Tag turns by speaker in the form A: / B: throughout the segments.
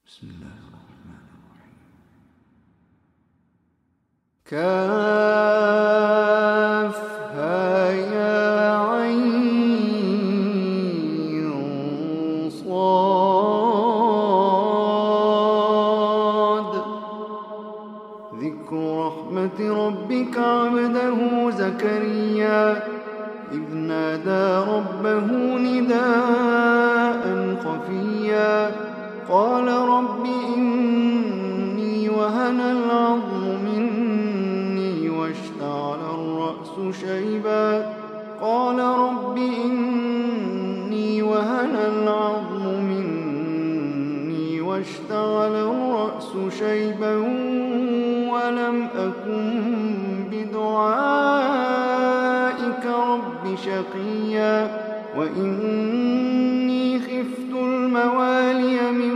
A: بسم الله الرحمن الرحيم. كافها يا عين صاد. ذكر رحمة ربك عبده زكريا إذ نادى ربه نداء خفيا قال رب إني وهن العظم مني واشتعل الرأس شيبا قال رب إني وهن العظم مني واشتعل الرأس شيبا ولم أكن بدعائك رب شقيا وإني خفت الموالي من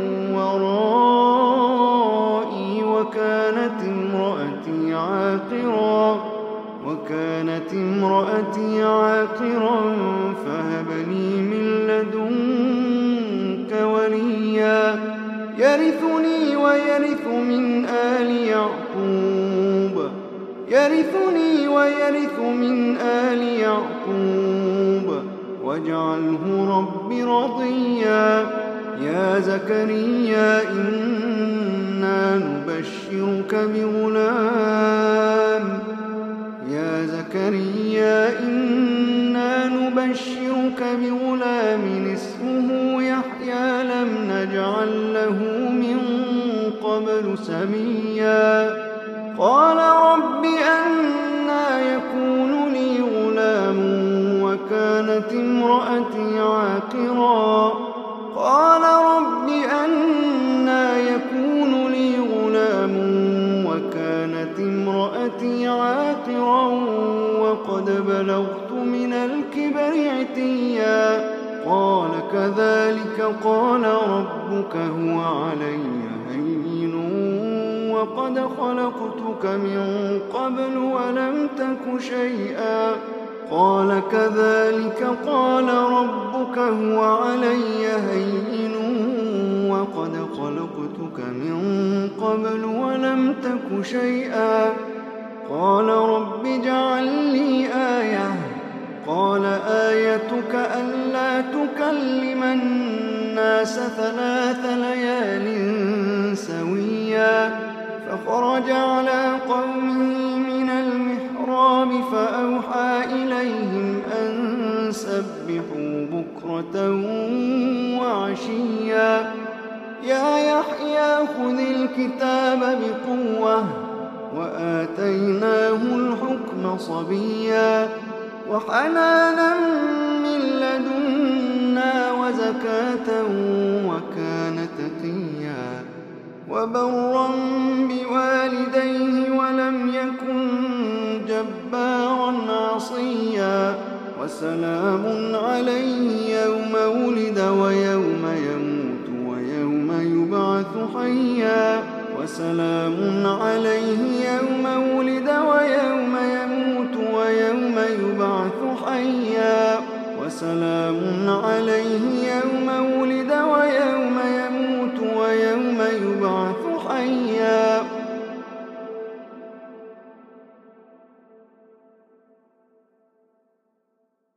A: ورائي وكانت امرأتي عاقرا فهب لي من لدنك وليا يرثني ويرث من آل يعقوب واجعله رب رضيا يا زكريا إنا نبشرك بغلام اسمه يحيى لم نجعل له من قبل سميا قال رب أنى يكون لي غلام وكانت امرأتي عاقرا قال رب أنى يكون لي غلام وكانت امرأتي عاقرا وقد بلغت من الكبر عتيا قال كذلك قال ربك هو علي هين وقد خلقتك من قبل ولم تك شيئا قال كذلك قال ربك هو علي هين وقد خلقتك من قبل ولم تك شيئا قال رب اجعل لي آية قال آيتك ألا تكلم الناس 3 ليال سويا فخرج على قومه من المحراب فأوحى إليهم أن سبحوا بكرة وعشيا يا يحيى خذ الكتاب بقوة وآتيناه الحكم صبيا وحنانا من لدنا وزكاة وكان تقيا وبرا بوالديه ولم يكن جبارا عصيا وسلام عليه يوم ولد ويوم يموت ويوم يبعث حيا وسلام عليه يوم ولد ويوم يموت ويوم يبعث حيا وسلام عليه يوم ولد ويوم